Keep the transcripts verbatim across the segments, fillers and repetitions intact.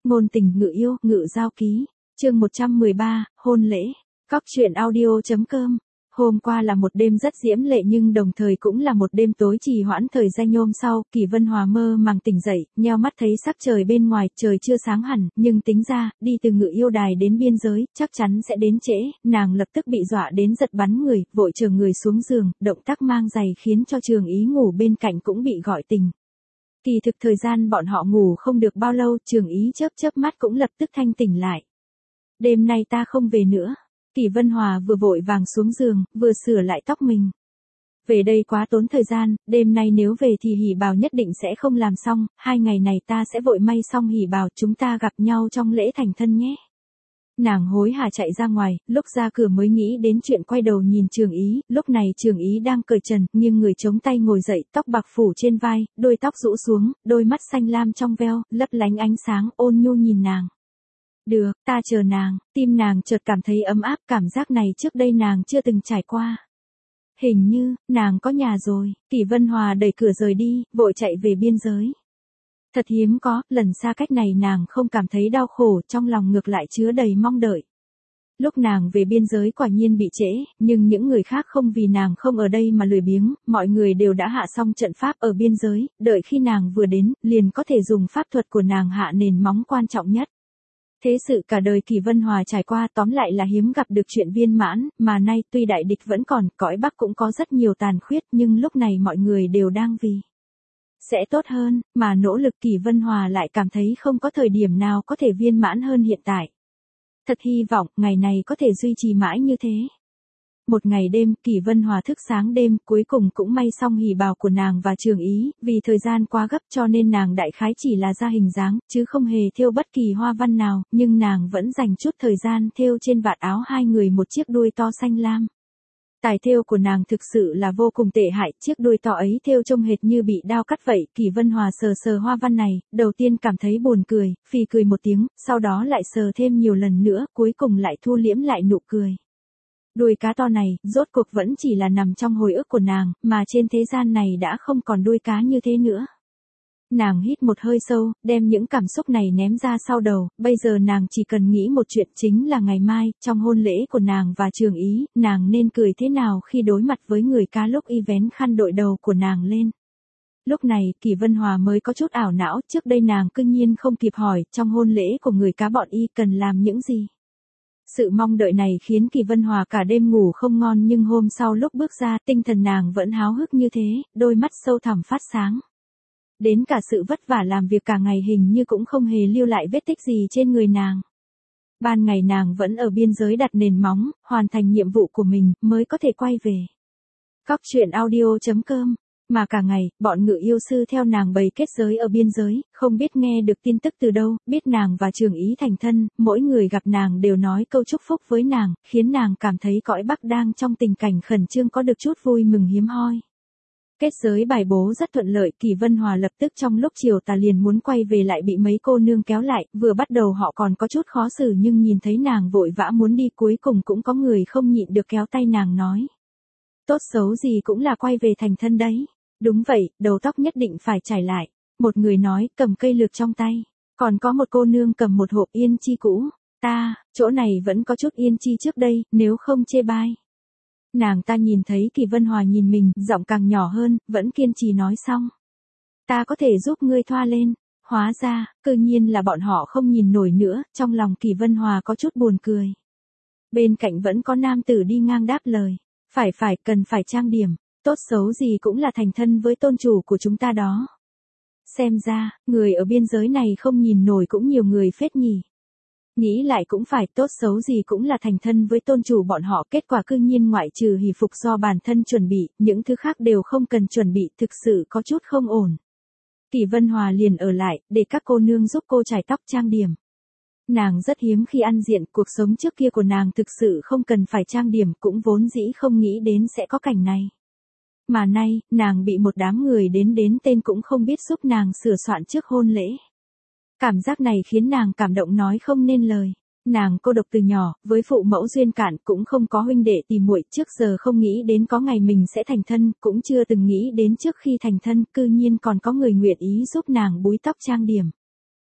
Ngôn tình ngự yêu, ngự giao ký. Chương một trăm mười ba, hôn lễ. Cóc truyện audio chấm com. Hôm qua là một đêm rất diễm lệ nhưng đồng thời cũng là một đêm tối trì hoãn. Thời danh hôm sau, Kỳ Vân Hòa mơ màng tỉnh dậy, nheo mắt thấy sắc trời bên ngoài, trời chưa sáng hẳn, nhưng tính ra, đi từ ngự yêu đài đến biên giới, chắc chắn sẽ đến trễ. Nàng lập tức bị dọa đến giật bắn người, vội chườm người xuống giường, động tác mang giày khiến cho Trường Ý ngủ bên cạnh cũng bị gọi tỉnh. Kỳ thực thời gian bọn họ ngủ không được bao lâu, Trường Ý chớp chớp mắt cũng lập tức thanh tỉnh lại. Đêm nay ta không về nữa. Kỳ Vân Hòa vừa vội vàng xuống giường, vừa sửa lại tóc mình. Về đây quá tốn thời gian, đêm nay nếu về thì hỉ bào nhất định sẽ không làm xong, hai ngày này ta sẽ vội may xong hỉ bào, chúng ta gặp nhau trong lễ thành thân nhé. Nàng hối hả chạy ra ngoài, lúc ra cửa mới nghĩ đến chuyện quay đầu nhìn Trường Ý, lúc này Trường Ý đang cởi trần, nghiêng người chống tay ngồi dậy, tóc bạc phủ trên vai, đôi tóc rũ xuống, đôi mắt xanh lam trong veo, lấp lánh ánh sáng, ôn nhu nhìn nàng. Được, ta chờ nàng, tim nàng chợt cảm thấy ấm áp, cảm giác này trước đây nàng chưa từng trải qua. Hình như, nàng có nhà rồi. Kỳ Vân Hòa đẩy cửa rời đi, vội chạy về biên giới. Thật hiếm có, lần xa cách này nàng không cảm thấy đau khổ, trong lòng ngược lại chứa đầy mong đợi. Lúc nàng về biên giới quả nhiên bị trễ, nhưng những người khác không vì nàng không ở đây mà lười biếng, mọi người đều đã hạ xong trận pháp ở biên giới, đợi khi nàng vừa đến, liền có thể dùng pháp thuật của nàng hạ nền móng quan trọng nhất. Thế sự cả đời Kỳ Vân Hòa trải qua tóm lại là hiếm gặp được chuyện viên mãn, mà nay tuy đại địch vẫn còn, cõi Bắc cũng có rất nhiều tàn khuyết, nhưng lúc này mọi người đều đang vì sẽ tốt hơn, mà nỗ lực. Kỳ Vân Hòa lại cảm thấy không có thời điểm nào có thể viên mãn hơn hiện tại. Thật hy vọng, ngày này có thể duy trì mãi như thế. Một ngày đêm, Kỳ Vân Hòa thức sáng đêm, cuối cùng cũng may xong hỉ bào của nàng và Trường Ý, vì thời gian quá gấp cho nên nàng đại khái chỉ là ra hình dáng, chứ không hề thêu bất kỳ hoa văn nào, nhưng nàng vẫn dành chút thời gian thêu trên vạt áo hai người một chiếc đuôi to xanh lam. Tài thêu của nàng thực sự là vô cùng tệ hại, chiếc đuôi to ấy thêu trông hệt như bị đao cắt vậy. Kỳ Vân Hòa sờ sờ hoa văn này, đầu tiên cảm thấy buồn cười, phì cười một tiếng, sau đó lại sờ thêm nhiều lần nữa, cuối cùng lại thu liễm lại nụ cười. Đuôi cá to này, rốt cuộc vẫn chỉ là nằm trong hồi ức của nàng, mà trên thế gian này đã không còn đuôi cá như thế nữa. Nàng hít một hơi sâu, đem những cảm xúc này ném ra sau đầu, bây giờ nàng chỉ cần nghĩ một chuyện, chính là ngày mai, trong hôn lễ của nàng và Trường Ý, nàng nên cười thế nào khi đối mặt với người cá lúc y vén khăn đội đầu của nàng lên. Lúc này, Kỳ Vân Hòa mới có chút ảo não, trước đây nàng cương nhiên không kịp hỏi, trong hôn lễ của người cá bọn y cần làm những gì. Sự mong đợi này khiến Kỳ Vân Hòa cả đêm ngủ không ngon, nhưng hôm sau lúc bước ra, tinh thần nàng vẫn háo hức như thế, đôi mắt sâu thẳm phát sáng. Đến cả sự vất vả làm việc cả ngày hình như cũng không hề lưu lại vết tích gì trên người nàng. Ban ngày nàng vẫn ở biên giới đặt nền móng, hoàn thành nhiệm vụ của mình, mới có thể quay về. Cóc truyện audio chấm com. Mà cả ngày, bọn ngự yêu sư theo nàng bày kết giới ở biên giới, không biết nghe được tin tức từ đâu, biết nàng và Trường Ý thành thân, mỗi người gặp nàng đều nói câu chúc phúc với nàng, khiến nàng cảm thấy cõi Bắc đang trong tình cảnh khẩn trương có được chút vui mừng hiếm hoi. Kết giới bài bố rất thuận lợi, Kỳ Vân Hòa lập tức trong lúc chiều tà liền muốn quay về lại bị mấy cô nương kéo lại, vừa bắt đầu họ còn có chút khó xử nhưng nhìn thấy nàng vội vã muốn đi, cuối cùng cũng có người không nhịn được kéo tay nàng nói. Tốt xấu gì cũng là quay về thành thân đấy. Đúng vậy, đầu tóc nhất định phải trải lại. Một người nói, cầm cây lược trong tay. Còn có một cô nương cầm một hộp yên chi cũ. Ta, chỗ này vẫn có chút yên chi trước đây, nếu không chê bai. Nàng ta nhìn thấy Kỳ Vân Hòa nhìn mình, giọng càng nhỏ hơn, vẫn kiên trì nói xong. Ta có thể giúp ngươi thoa lên. Hóa ra, cư nhiên là bọn họ không nhìn nổi nữa, trong lòng Kỳ Vân Hòa có chút buồn cười. Bên cạnh vẫn có nam tử đi ngang đáp lời. Phải phải, cần phải trang điểm. Tốt xấu gì cũng là thành thân với tôn chủ của chúng ta đó. Xem ra, người ở biên giới này không nhìn nổi cũng nhiều người phết nhỉ. Nghĩ lại cũng phải, tốt xấu gì cũng là thành thân với tôn chủ bọn họ, kết quả cư nhiên ngoại trừ hỷ phục do bản thân chuẩn bị, những thứ khác đều không cần chuẩn bị, thực sự có chút không ổn. Kỳ Vân Hòa liền ở lại, để các cô nương giúp cô chải tóc trang điểm. Nàng rất hiếm khi ăn diện, cuộc sống trước kia của nàng thực sự không cần phải trang điểm, cũng vốn dĩ không nghĩ đến sẽ có cảnh này. Mà nay, nàng bị một đám người đến đến tên cũng không biết giúp nàng sửa soạn trước hôn lễ. Cảm giác này khiến nàng cảm động nói không nên lời. Nàng cô độc từ nhỏ, với phụ mẫu duyên cạn, cũng không có huynh đệ tỉ muội, trước giờ không nghĩ đến có ngày mình sẽ thành thân, cũng chưa từng nghĩ đến trước khi thành thân, cư nhiên còn có người nguyện ý giúp nàng búi tóc trang điểm.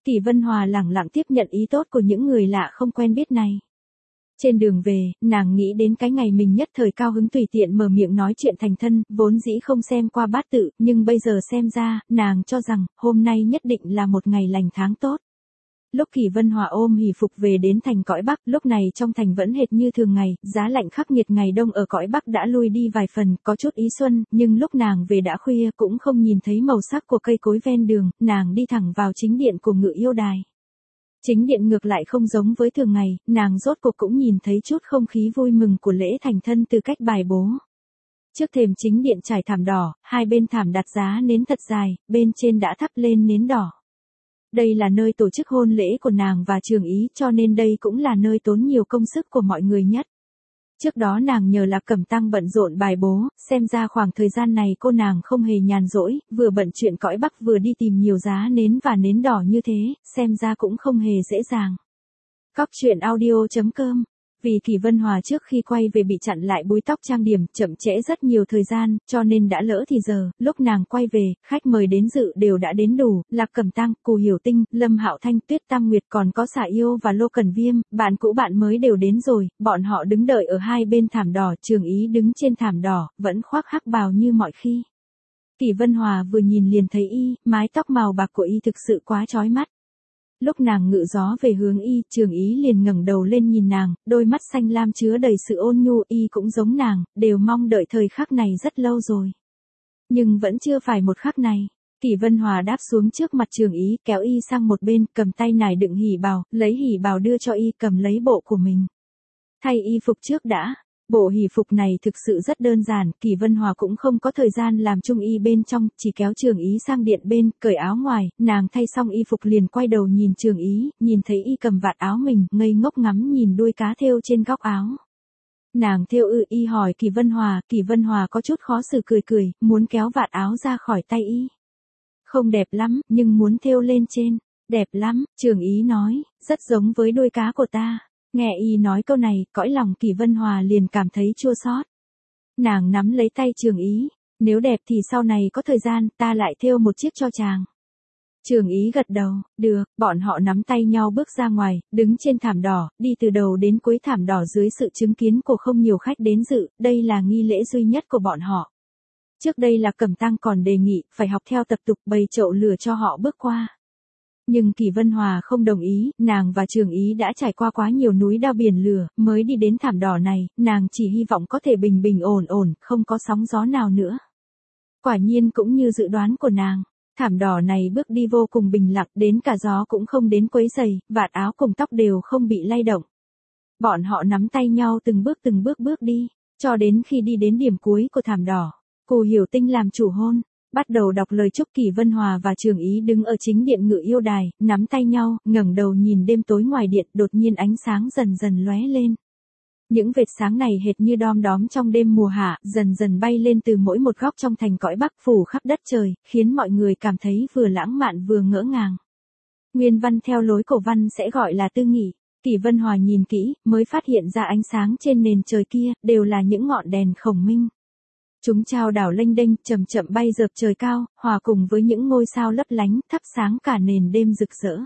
Kỳ Vân Hòa lẳng lặng tiếp nhận ý tốt của những người lạ không quen biết này. Trên đường về, nàng nghĩ đến cái ngày mình nhất thời cao hứng tùy tiện mở miệng nói chuyện thành thân, vốn dĩ không xem qua bát tự, nhưng bây giờ xem ra, nàng cho rằng, hôm nay nhất định là một ngày lành tháng tốt. Lúc Kỳ Vân Hòa ôm hỷ phục về đến thành cõi Bắc, lúc này trong thành vẫn hệt như thường ngày, giá lạnh khắc nghiệt ngày đông ở cõi Bắc đã lui đi vài phần, có chút ý xuân, nhưng lúc nàng về đã khuya cũng không nhìn thấy màu sắc của cây cối ven đường, nàng đi thẳng vào chính điện của Ngự Yêu Đài. Chính điện ngược lại không giống với thường ngày, nàng rốt cuộc cũng nhìn thấy chút không khí vui mừng của lễ thành thân từ cách bài bố. Trước thềm chính điện trải thảm đỏ, hai bên thảm đặt giá nến thật dài, bên trên đã thắp lên nến đỏ. Đây là nơi tổ chức hôn lễ của nàng và Trường Ý, cho nên đây cũng là nơi tốn nhiều công sức của mọi người nhất. Trước đó nàng nhờ Lạc Cẩm Tăng bận rộn bài bố, xem ra khoảng thời gian này cô nàng không hề nhàn rỗi, vừa bận chuyện cõi Bắc vừa đi tìm nhiều giá nến và nến đỏ như thế, xem ra cũng không hề dễ dàng. Cóc truyện audio chấm com. Vì Kỳ Vân Hòa trước khi quay về bị chặn lại búi tóc trang điểm, chậm trễ rất nhiều thời gian, cho nên đã lỡ thì giờ, lúc nàng quay về, khách mời đến dự đều đã đến đủ, Lạc Cẩm Tăng, Cù Hiểu Tinh, Lâm Hạo Thanh, Tuyết Tam Nguyệt còn có Xà Yêu và Lô Cẩn Viêm, bạn cũ bạn mới đều đến rồi, bọn họ đứng đợi ở hai bên thảm đỏ, Trường Ý đứng trên thảm đỏ, vẫn khoác hắc bào như mọi khi. Kỳ Vân Hòa vừa nhìn liền thấy y, mái tóc màu bạc của y thực sự quá chói mắt. Lúc nàng ngự gió về hướng y, Trường Ý liền ngẩng đầu lên nhìn nàng, đôi mắt xanh lam chứa đầy sự ôn nhu, y cũng giống nàng, đều mong đợi thời khắc này rất lâu rồi. Nhưng vẫn chưa phải một khắc này. Kỳ Vân Hòa đáp xuống trước mặt Trường Ý, kéo y sang một bên, cầm tay nải đựng hỉ bào, lấy hỉ bào đưa cho y, cầm lấy bộ của mình. Thay y phục trước đã. Bộ hỷ phục này thực sự rất đơn giản, Kỳ Vân Hòa cũng không có thời gian làm chung y bên trong, chỉ kéo Trường Ý sang điện bên, cởi áo ngoài, nàng thay xong y phục liền quay đầu nhìn Trường Ý, nhìn thấy y cầm vạt áo mình, ngây ngốc ngắm nhìn đuôi cá thêu trên góc áo. Nàng thêu ư, y hỏi Kỳ Vân Hòa, Kỳ Vân Hòa có chút khó xử cười cười, muốn kéo vạt áo ra khỏi tay y. Không đẹp lắm, nhưng muốn thêu lên trên. Đẹp lắm, Trường Ý nói, rất giống với đuôi cá của ta. Nghe y nói câu này, cõi lòng Kỳ Vân Hòa liền cảm thấy chua xót. Nàng nắm lấy tay Trường Ý, nếu đẹp thì sau này có thời gian, ta lại thêu một chiếc cho chàng. Trường Ý gật đầu, được, bọn họ nắm tay nhau bước ra ngoài, đứng trên thảm đỏ, đi từ đầu đến cuối thảm đỏ dưới sự chứng kiến của không nhiều khách đến dự, đây là nghi lễ duy nhất của bọn họ. Trước đây là Cẩm Tăng còn đề nghị, phải học theo tập tục bày chậu lửa cho họ bước qua. Nhưng Kỳ Vân Hòa không đồng ý, nàng và Trường Ý đã trải qua quá nhiều núi đao biển lửa, mới đi đến thảm đỏ này, nàng chỉ hy vọng có thể bình bình ổn ổn, không có sóng gió nào nữa. Quả nhiên cũng như dự đoán của nàng, thảm đỏ này bước đi vô cùng bình lặng, đến cả gió cũng không đến quấy rầy, vạt áo cùng tóc đều không bị lay động. Bọn họ nắm tay nhau từng bước từng bước bước đi, cho đến khi đi đến điểm cuối của thảm đỏ, Cù Hiểu Tinh làm chủ hôn. Bắt đầu đọc lời chúc. Kỳ Vân Hòa và Trường Ý đứng ở chính điện Ngự Yêu Đài, nắm tay nhau, ngẩng đầu nhìn đêm tối ngoài điện, đột nhiên ánh sáng dần dần lóe lên. Những vệt sáng này hệt như đom đóm trong đêm mùa hạ, dần dần bay lên từ mỗi một góc trong thành cõi Bắc, phủ khắp đất trời, khiến mọi người cảm thấy vừa lãng mạn vừa ngỡ ngàng. Nguyên văn theo lối cổ văn sẽ gọi là tư nghị. Kỳ Vân Hòa nhìn kỹ, mới phát hiện ra ánh sáng trên nền trời kia, đều là những ngọn đèn khổng minh. Chúng trao đảo lênh đênh, chậm chậm bay dợp trời cao, hòa cùng với những ngôi sao lấp lánh, thắp sáng cả nền đêm rực rỡ.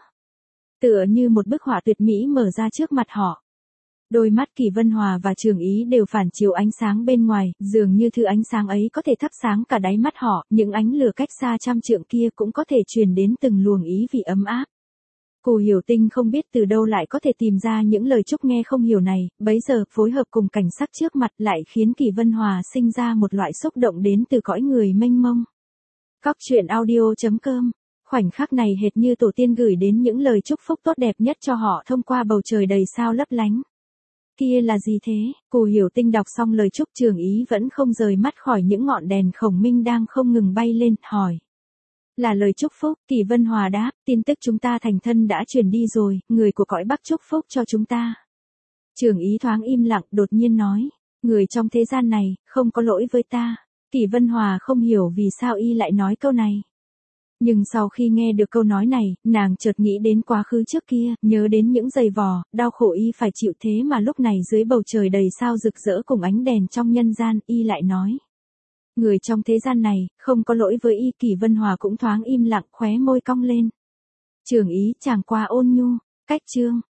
Tựa như một bức họa tuyệt mỹ mở ra trước mặt họ. Đôi mắt Kỳ Vân Hòa và Trường Ý đều phản chiếu ánh sáng bên ngoài, dường như thứ ánh sáng ấy có thể thắp sáng cả đáy mắt họ, những ánh lửa cách xa trăm trượng kia cũng có thể truyền đến từng luồng ý vị ấm áp. Cù Hiểu Tinh không biết từ đâu lại có thể tìm ra những lời chúc nghe không hiểu này, bấy giờ phối hợp cùng cảnh sắc trước mặt lại khiến Kỳ Vân Hòa sinh ra một loại xúc động đến từ cõi người mênh mông. Cóc truyện audio chấm com. Khoảnh khắc này hệt như tổ tiên gửi đến những lời chúc phúc tốt đẹp nhất cho họ thông qua bầu trời đầy sao lấp lánh. Kia là gì thế? Cù Hiểu Tinh đọc xong lời chúc, Trường Ý vẫn không rời mắt khỏi những ngọn đèn khổng minh đang không ngừng bay lên, hỏi. Là lời chúc phúc. Kỳ Vân Hòa đáp, tin tức chúng ta thành thân đã truyền đi rồi, người của cõi Bắc chúc phúc cho chúng ta. Trường Ý thoáng im lặng, đột nhiên nói, người trong thế gian này, không có lỗi với ta. Kỳ Vân Hòa không hiểu vì sao y lại nói câu này. Nhưng sau khi nghe được câu nói này, nàng chợt nghĩ đến quá khứ trước kia, nhớ đến những giày vò, đau khổ y phải chịu, thế mà lúc này dưới bầu trời đầy sao rực rỡ cùng ánh đèn trong nhân gian, y lại nói. Người trong thế gian này, không có lỗi với y. Kỳ Vân Hòa cũng thoáng im lặng, khóe môi cong lên. Trưởng ý chàng qua ôn nhu, cách chương.